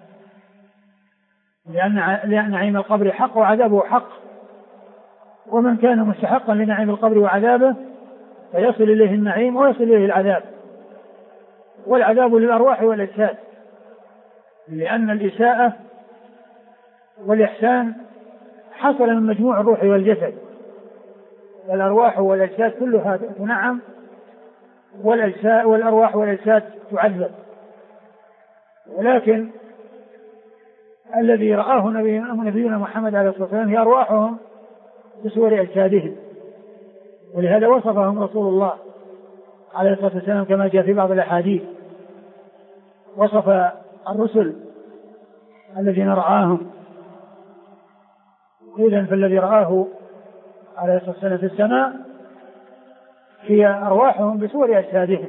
لأن نعيم القبر حق وعذابه حق، ومن كان مستحقا لنعيم القبر وعذابه فيصل إليه النعيم ويصل إليه العذاب. والعذاب للأرواح والأجساد، لأن الإساءة والإحسان حصل من مجموع الروح والجسد، والأرواح والأجساد كلها تنعم، والأرواح والأجساد تعذب. ولكن الذي رآه نبينا محمد عليه الصلاة والسلام هي أرواحهم بصور أجسادهم، ولهذا وصفهم رسول الله عليه الصلاة والسلام كما جاء في بعض الأحاديث، وصف الرسل الذين رآهم. إذن فالذي رآه عليه الصلاة والسلام في السماء هي أرواحهم بصور أجسادهم.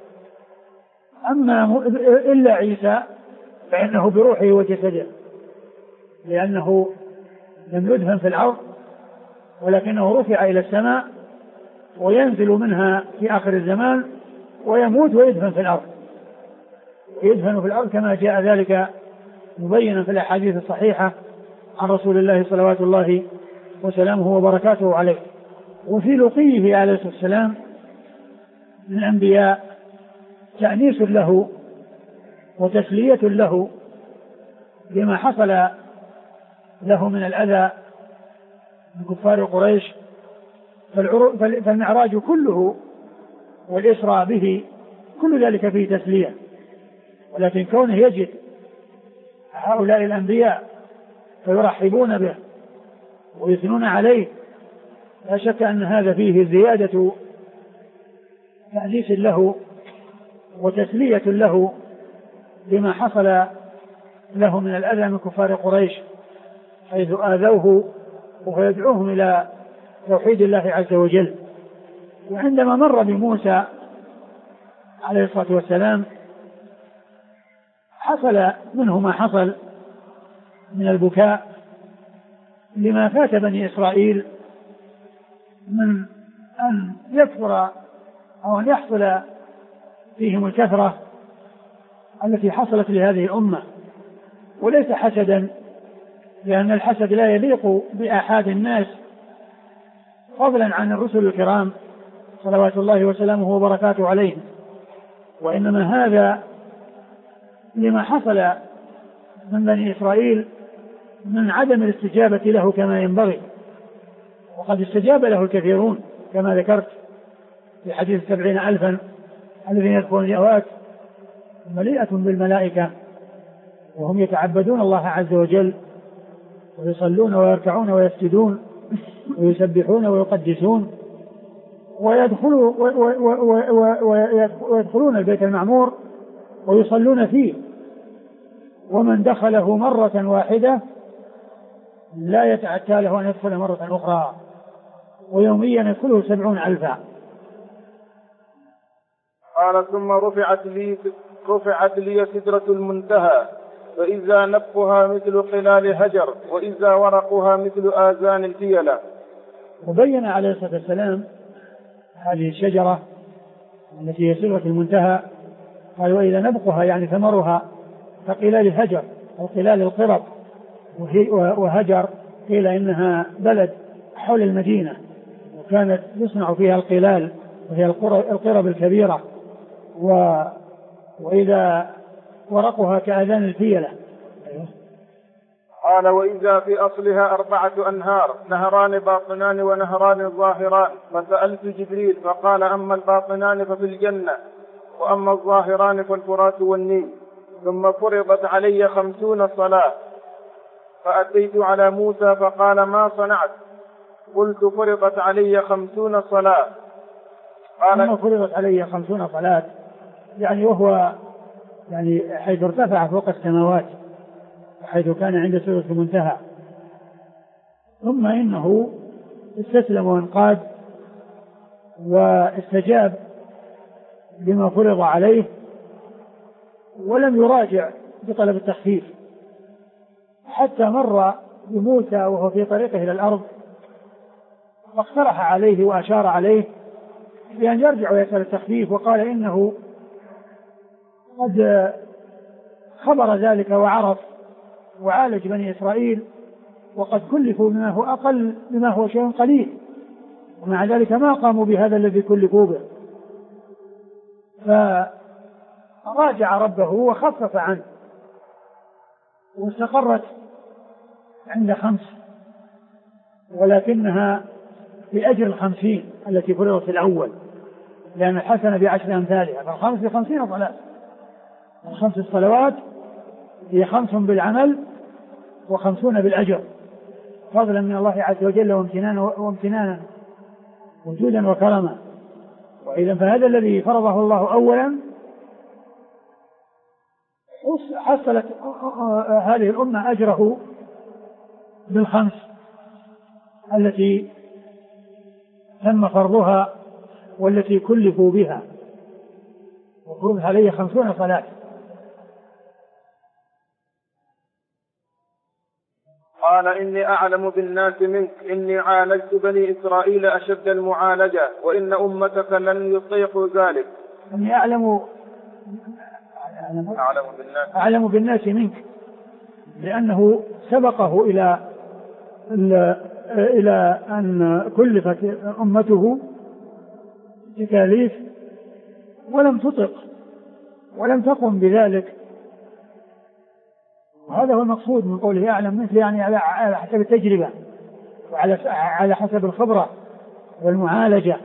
أما إلا عيسى فإنه بروحه وجسده، لأنه لم يدفن في الأرض ولكنه رفع إلى السماء وينزل منها في آخر الزمان ويموت ويدفن في الأرض، يدفن في الأرض كما جاء ذلك مبينا في الأحاديث الصحيحة عن رسول الله صلوات الله وسلامه وبركاته عليه. وفي لقيه عليه الصلاة والسلام من الأنبياء تأنيس له وتسلية له بما حصل له من الأذى من كفار قريش. فالمعراج كله والإسراء به كل ذلك فيه تسلية، ولكن كونه يجد هؤلاء الأنبياء فيرحبون به ويثنون عليه لا شك أن هذا فيه زيادة تأنيس له وتسلية له بما حصل له من الأذى من كفار قريش، حيث آذوه ويدعوهم إلى توحيد الله عز وجل. وعندما مر بموسى عليه الصلاة والسلام حصل منه ما حصل من البكاء لما فات بني إسرائيل من أن يكثر أو أن يحصل فيهم الكثرة التي حصلت لهذه الأمة، وليس حسدا، لأن الحسد لا يليق بآحاد الناس فضلا عن الرسل الكرام صلوات الله وسلامه وبركاته عليهم، وإنما هذا لما حصل من بني إسرائيل من عدم الاستجابة له كما ينبغي. وقد استجاب له الكثيرون كما ذكرت في حديث 70,000 الذين يدخلون الجوات مليئة بالملائكة وهم يتعبدون الله عز وجل ويصلون ويركعون ويسجدون ويسبحون ويقدسون ويدخلون البيت المعمور ويصلون فيه، ومن دخله مرة واحدة لا يتعتى له أن يدخل مرة أخرى، ويوميا يدخله 70,000. قال: ثم رفعت لي سدرة المنتهى، فإذا نبقها مثل قلال هجر، وإذا ورقها مثل آذان الفيلة. وبين عليه الصلاة والسلام هذه الشجرة التي هي سدرة المنتهى. قال وإذا نبقها يعني ثمرها كقلال الهجر أو قلال القرب، وهجر قيل إنها بلد حول المدينة وكانت يصنع فيها القلال وهي القرب الكبيرة، وإذا ورقها كأذان الفيلة. قال وإذا في أصلها 4 أنهار، نهران باطنان ونهران ظاهران، فسألت جبريل فقال أما الباطنان ففي الجنة، وأما الظاهران فالفرات والنيل. ثم فرضت علي 50 صلاة، فأتيت على موسى فقال ما صنعت؟ قلت فرضت علي 50 صلاة. قال فرضت علي 50 صلاة يعني وهو يعني حيث ارتفع فوق السماوات حيث كان عند سدرة المنتهى، ثم إنه استسلم وانقاد واستجاب لما فرض عليه ولم يراجع بطلب التخفيف، حتى مر بموسى وهو في طريقه إلى الأرض فاقترح عليه وأشار عليه بأن يرجع ويسأل التخفيف، وقال إنه قد خبر ذلك وعرف وعالج بني إسرائيل وقد كلفوا بما هو أقل بما هو شيء قليل، ومع ذلك ما قاموا بهذا الذي كلفوا به، فراجع ربه وخفف عنه واستقرت عند 5، ولكنها بأجر 50 التي فرضت في الأول، لأن الحسنة ب10 أمثالها، فالخمس ب50 صلاة. 5 الصلوات هي 5 بالعمل و50 بالأجر فضلا من الله عز وجل وامتنانا وجودا وكرما. وإذا فهذا الذي فرضه الله أولا حصلت هذه الأمة أجره بال5 التي تم فرضها والتي كلفوا بها، وفرض عليه 50 صلاة. قال إني أعلم بالناس منك، إني عالجت بني إسرائيل أشد المعالجة، وإن أمتك لن يطيقوا ذلك. إني أعلم بالناس منك، لأنه سبقه إلى أن كلفت أمته تكاليف ولم تطق ولم تقم بذلك، وهذا هو المقصود من قوله أعلم منك، يعني على حسب التجربة وعلى حسب الخبرة والمعالجة.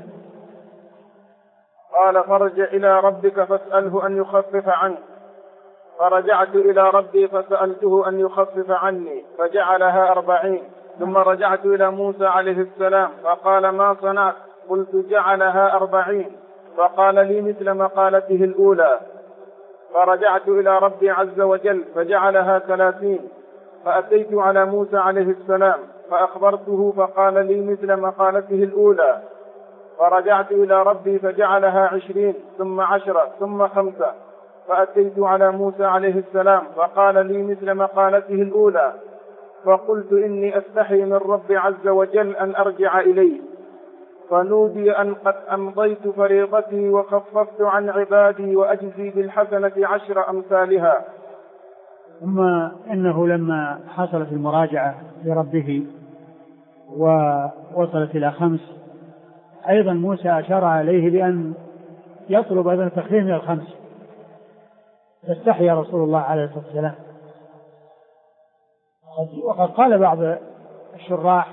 قال فرجع إلى ربك فاسأله أن يخفف عنك. فرجعت إلى ربي فسألته أن يخفف عني فجعلها 40. ثم رجعت إلى موسى عليه السلام فقال ما صنعت؟ قلت جعلها 40. فقال لي مثل مقالته الأولى. فرجعت إلى ربي عز وجل فجعلها 30. فأتيت على موسى عليه السلام فأخبرته فقال لي مثل مقالته الأولى. فرجعت إلى ربي فجعلها 20 ثم 10 ثم 5. فأتيت على موسى عليه السلام فقال لي مثل مقالته الأولى. فقلت إني أستحي من ربي عز وجل أن أرجع إليه. فنودي أن قد أمضيت فريضتي وخففت عن عبادي وأجزي بالحسنة 10 أمثالها. ثم إنه لما حصلت المراجعة لربه ووصلت إلى 5 أيضا موسى أشار عليه بأن يطلب أيضا تخفيف من 5، فاستحيا رسول الله عليه الصلاة والسلام. وقد قال بعض الشراح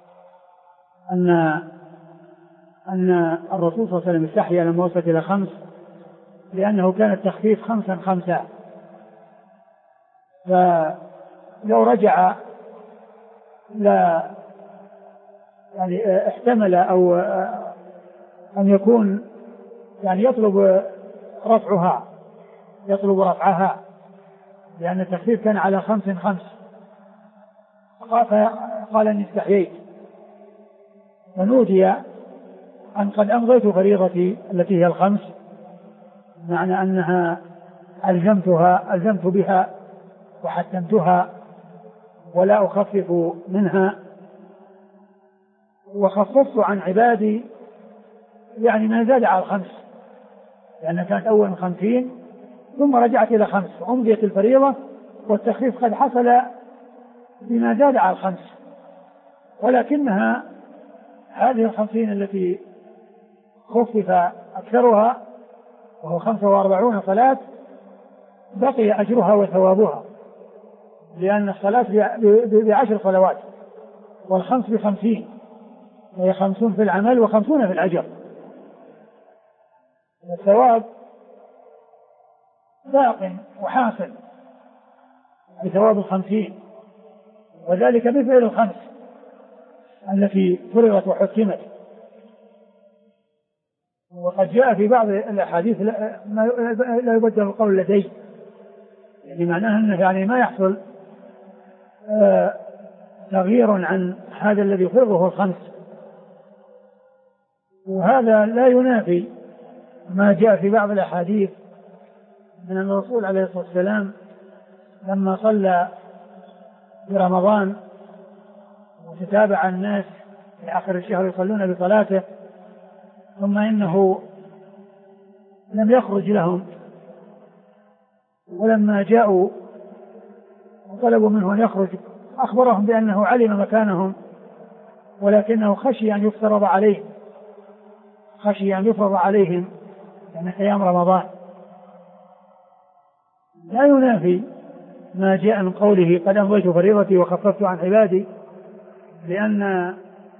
أن الرسول صلى الله عليه وسلم استحيا لما وصلت إلى 5 لأنه كان التخفيف 5 5، فلو رجع لا يعني احتمل أو أن يكون يعني يطلب رفعها لأن التخفيف كان على 5 5. قال إني استحييت. فنودي أن قد أمضيت فريضتي التي هي 5، معنى أنها ألزمت بها وحتمتها ولا أخفف منها، وخففت عن عبادي يعني ما زاد على 5، لأنها كانت أول 50 ثم رجعت إلى 5 وأمضيت الفريضة، والتخفيف قد حصل بما زاد على 5، ولكنها هذه 50 التي خفف أكثرها وهو 45 صلاة بقي أجرها وثوابها، لأن الصلاة ب10 صلوات والخمس ب50، وهي 50 في العمل و50 في الأجر. الثواب باق وحاصل بثواب 50، وذلك بفعل 5 التي فرضت وحكمت. وقد جاء في بعض الأحاديث لا يبدل القول لدي، يعني معناها أنه يعني ما يحصل تغيير عن هذا الذي فرضه 5، وهذا لا ينافي ما جاء في بعض الأحاديث من أن الرسول عليه الصلاة والسلام لما صلى في رمضان وتتابع الناس في آخر الشهر يصلون بصلاته، ثم إنه لم يخرج لهم، ولما جاءوا وطلبوا منه أن يخرج أخبرهم بأنه علم مكانهم، ولكنه خشي أن يفرض عليهم يعني قيام رمضان. لا ينافي ما جاء من قوله قد أمضيت فريضتي وخففت عن عبادي، لأن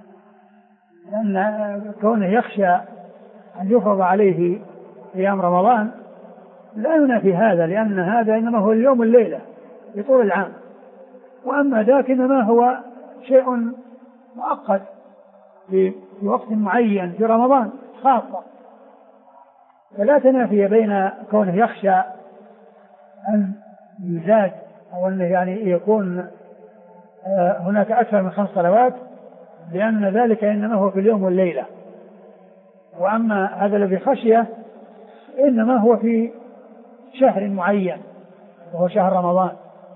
كونه يخشى أن يفرض عليه قيام رمضان لا ينافي هذا، لأن هذا إنما هو اليوم والليلة بطول العام، وأما ذاك إنما هو شيء مؤقت في وقت معين في رمضان خاصة. فلا تنافي بين كونه يخشى أن يزاد أو أن يعني يكون هناك أكثر من 5 صلوات، لأن ذلك إنما هو في اليوم والليلة، وأما هذا الذي خشية إنما هو في شهر معين وهو شهر رمضان.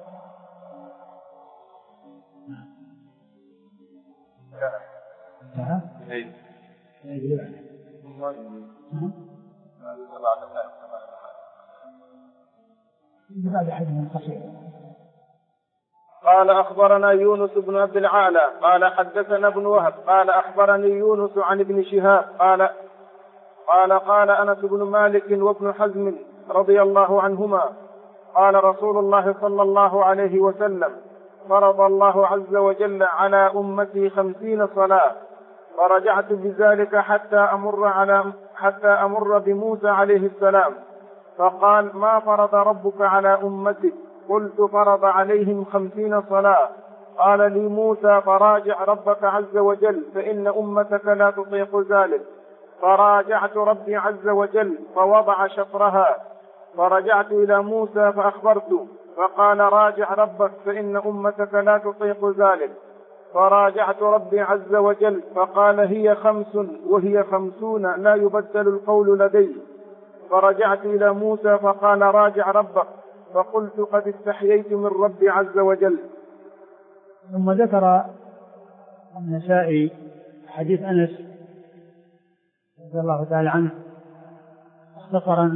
قال أخبرنا يونس بن عبد العالى قال حدثنا ابن وهب قال أخبرني يونس عن ابن شهاب قال أنس بن مالك وابن حزم رضي الله عنهما قال رسول الله صلى الله عليه وسلم فرض الله عز وجل على أمتي 50 صلاة، فرجعت بذلك حتى أمر بموسى عليه السلام، فقال ما فرض ربك على أمتك؟ قلت فرض عليهم 50 صلاة. قال لي موسى فراجع ربك عز وجل فإن أمتك لا تطيق ذلك. فراجعت ربي عز وجل فوضع شطرها، فرجعت إلى موسى فأخبرته فقال راجع ربك فإن أمتك لا تطيق ذلك. فراجعت ربي عز وجل فقال هي 5 وهي 50 لا يبدل القول لدي. فرجعت إلى موسى فقال راجع ربك، فقلت قد استحييت من ربي عز وجل. ثم ذكر النسائي حديث أنس رضي الله تعالى عنه مختصرا.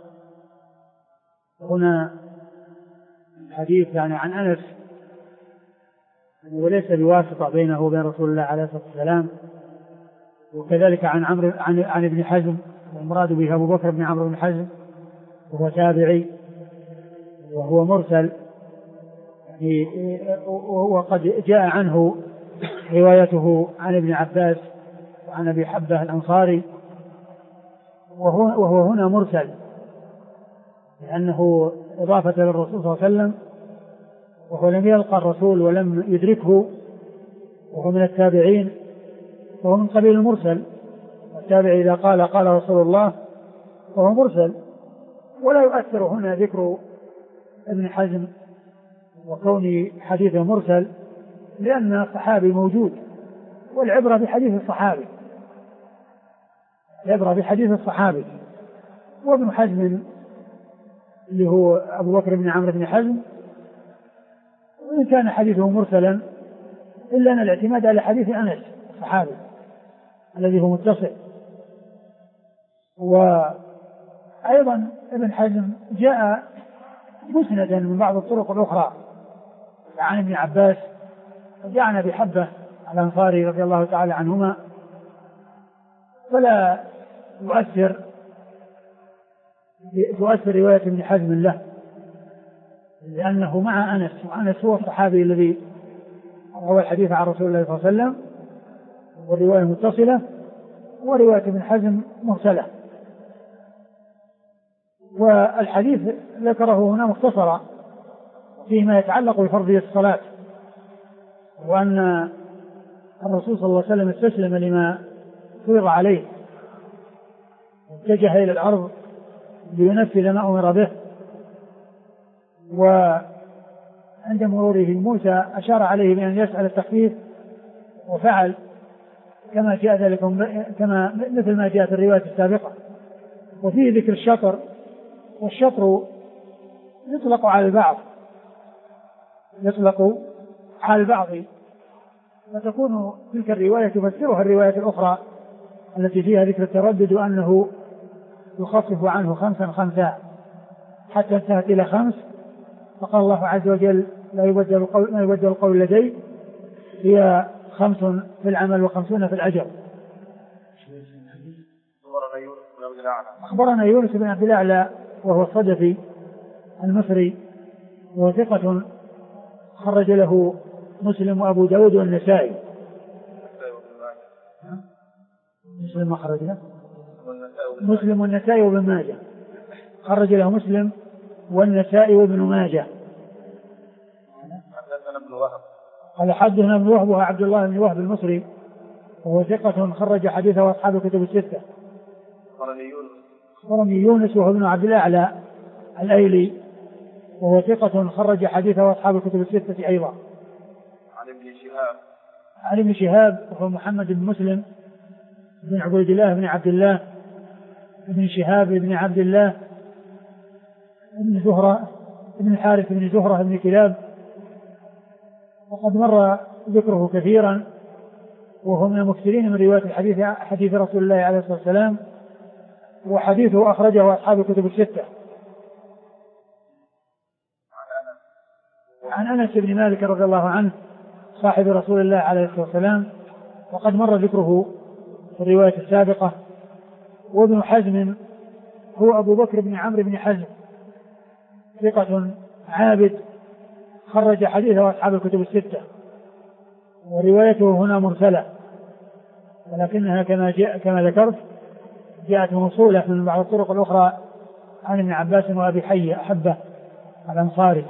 هنا الحديث يعني عن أنس وليس بواسطة بينه وبين رسول الله عليه الصلاة والسلام، وكذلك عن ابن حزم، والمراد به أبو بكر بن عمرو بن حزم وهو تابعي وهو مرسل، وقد جاء عنه روايته عن ابن عباس وعن أبي حبة الأنصاري، وهو هنا مرسل لأنه إضافة للرسول صلى الله عليه وسلم، وهو لم يلقى الرسول ولم يدركه، وهو من التابعين، وهو من قبيل المرسل. والتابع إذا قال رسول الله وهو مرسل، ولا يؤثر هنا ذكر ابن حزم وكون حديثه مرسل، لأن الصحابي موجود، والعبرة بحديث الصحابي، العبرة بحديث الصحابي. وابن حزم اللي هو أبو بكر بن عمرو بن حزم، وإن كان حديثه مرسلا إلا أن الاعتماد على حديث أنس الصحابي الذي هو متصل. أيضا ابن حزم جاء مسندا من بعض الطرق الأخرى عن ابن عباس، جاء عن أبي حبة الأنصاري رضي الله تعالى عنهما، فلا تؤثر رواية ابن حزم له، لأنه مع أنس، وأنس هو الصحابي الذي روى الحديث عن رسول الله صلى الله عليه وسلم، والرواية متصلة، ورواية ابن حزم مرسلة. والحديث ذكره هنا مختصرا فيما يتعلق بفرضية الصلاة، وأن الرسول صلى الله عليه وسلم استسلم لما فرض عليه، واتجه إلى الأرض لينفذ ما أمر به، وعند مروره موسى أشار عليه بأن يسأل التخفيف وفعل كما جاء ذلك، كما مثل ما جاء في الرواية السابقة. وفيه ذكر الشطر، والشطر يطلق على البعض، وتكون تلك الرواية تفسرها الرواية الأخرى التي فيها ذكر التردد، وأنه يخفف عنه 5 5 حتى انتهت إلى 5، فقال الله عز وجل لا يبدل القول لدي، هي 5 في العمل و50 في الأجر. أخبرنا يونس بن عبد الأعلى وهو الصدفي المصري، وهو ثقة خرج له مسلم وأبو داود والنسائي. مسلم خرج له مسلم والنسائي وابن ماجه، خرج له مسلم والنسائي وابن ماجه. قال حدثنا ابن وهب عبد الله بن وهب المصري، وهو ثقة خرج حديثه أصحاب الكتب الستة. أخبرني يونس وهو ابن عبد الأعلى الأيلي، وهو ثقة خرج حديثه أصحاب الكتب الستة أيضا. عن ابن شهاب وهو محمد بن مسلم بن عبيد الله بن عبد الله بن شهاب بن عبد الله بن زهرة بن الحارث بن زهرة بن كلاب، وقد مر ذكره كثيرا، وهو من المكثرين من رواية حديث رسول الله عليه الصلاة والسلام، وحديثه أخرجه أصحاب الكتب الستة. عن أنس بن مالك رضي الله عنه صاحب رسول الله عليه الصلاة والسلام، وقد مر ذكره في الرواية السابقة. وابن حزم هو أبو بكر بن عمرو بن حزم، ثقة عابد خرج حديثه أصحاب الكتب الستة، وروايته هنا مرسلة، ولكنها كما ذكرت جاءت موصولة من بعض الطرق الأخرى عن ابن عباس وأبي حي أحبه الأنصاري.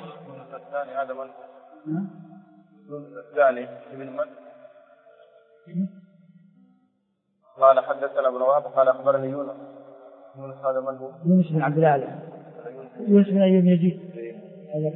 الثاني ابن من؟ قال حدثنا ابن وهب قال أخبرني يونس هذا من هو؟ يونس بن عبد الأعلى، يونس بن أيوب يزيد، هذا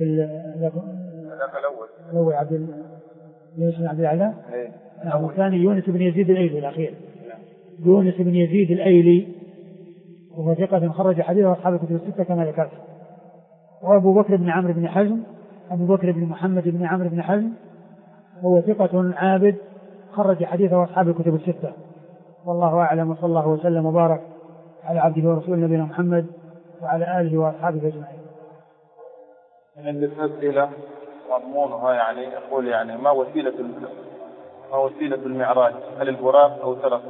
الأول يونس بن عبد الأعلى. الثاني يونس بن يزيد الأيلي الأخير، يونس بن يزيد الأيلي، وهو ثقة خرج حديثه أصحاب الكتب الستة كما ذكرت. وأبو بكر بن عمرو بن حزم، أبو بكر بن محمد بن عمرو بن حزم، هو ثقة عابد خرج حديثه أصحاب الكتب الستة. والله أعلم، وصلى الله وسلم وبارك على عبده ورسوله نبينا محمد وعلى آله وأصحابه أجمعين. من الأسئلة مضمونها يعني يقول يعني ما وسيلة المعراج؟ هل البراق أو سلفه؟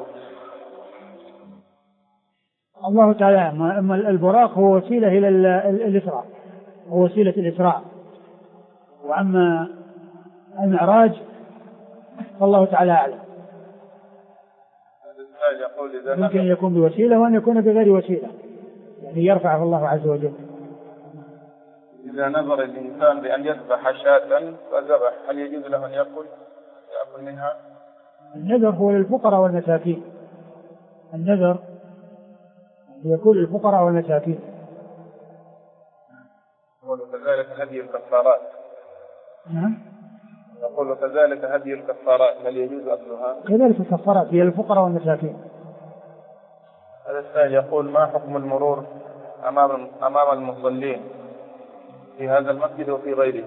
الله تعالى أما البراق هو وسيلة إلى الإسراء، هو وسيلة الإسراء، وأما المعراج فالله تعالى أعلم. يمكن أن يكون بوسيلة وأن يكون بغير وسيلة، يعني يرفعه الله عز وجل. إذا نظر الإنسان بأن يذبح شاة فذبح، هل يجوز له أن يأكل منها؟ النذر هو للفقراء والمساكين، النذر يكون للفقراء والمساكين. وكذلك هدي الكفارات. نعم. نقول وكذلك هدي الكفارات، هل يجوز أكلها؟ كذلك الكفارات هي للفقراء والمساكين. هذا السائل يقول ما حكم المرور أمام المصلين في هذا المسجد وفي غيره؟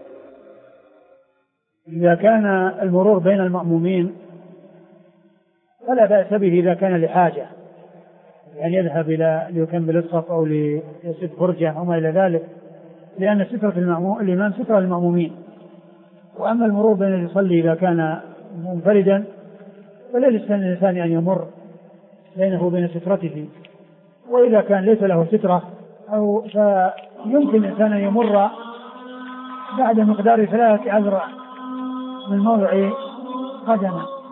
إذا كان المرور بين المأمومين فلا بأس به إذا كان لحاجة، يعني يذهب إلى ليكمل الصف أو ليسد فرجة أو ما إلى ذلك، لأن سترة الإمام سترة المأمومين. وأما المرور بين يصلي إذا كان منفردا فليس الإنسان أن يمر بينه وبين سترته، وإذا كان ليس له سترة أو فيمكن الإنسان أن يمر بعد مقدار 3 أذرع من موضع قدمه.